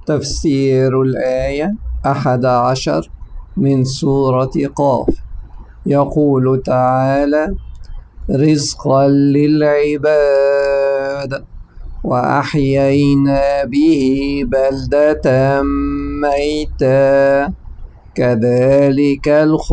تفسير الآية 11 من سورة قاف. يقول تعالى: رزقا للعباد وأحيينا به بلدة ميتا كذلك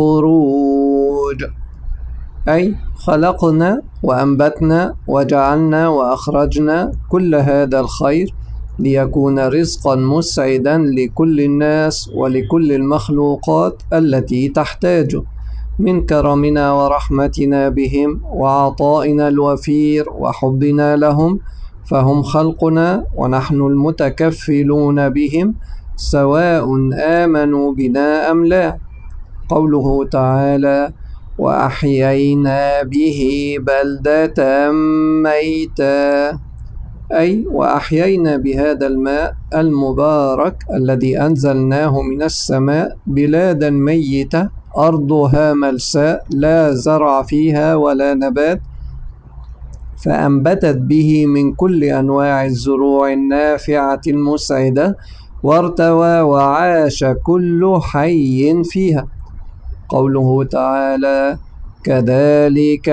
الخروج، أي خلقنا وأنبتنا وجعلنا وأخرجنا كل هذا الخير ليكون رزقا مسعدا لكل الناس ولكل المخلوقات التي تحتاجه من كرمنا ورحمتنا بهم وعطائنا الوفير وحبنا لهم، فهم خلقنا ونحن المتكفلون بهم سواء آمنوا بنا أم لا. قوله تعالى: وأحيينا به بلدة ميتا، أي وأحيينا بهذا الماء المبارك الذي أنزلناه من السماء بلادا ميتة أرضها ملساء لا زرع فيها ولا نبات، فأنبتت به من كل أنواع الزروع النافعة المسعدة، وارتوى وعاش كل حي فيها. قوله تعالى: كذلك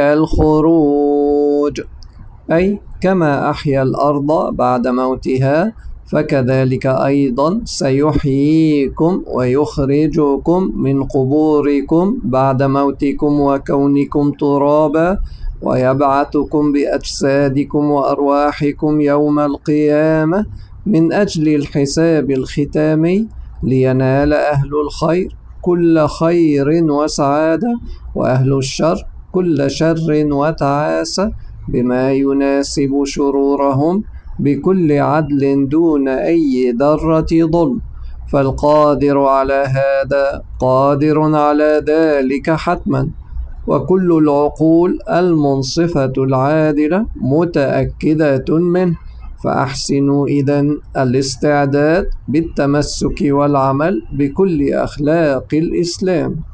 الخروج، أي كما أحيا الأرض بعد موتها فكذلك أيضا سيحييكم ويخرجكم من قبوركم بعد موتكم وكونكم ترابا، ويبعثكم بأجسادكم وأرواحكم يوم القيامة من أجل الحساب الختامي، لينال أهل الخير كل خير وسعادة، وأهل الشر كل شر وتعاسة، بما يناسب شرورهم بكل عدل دون أي ذرة ظلم. فالقادر على هذا قادر على ذلك حتما، وكل العقول المنصفة العادلة متأكدة منه. فأحسنوا إذن الاستعداد بالتمسك والعمل بكل أخلاق الإسلام.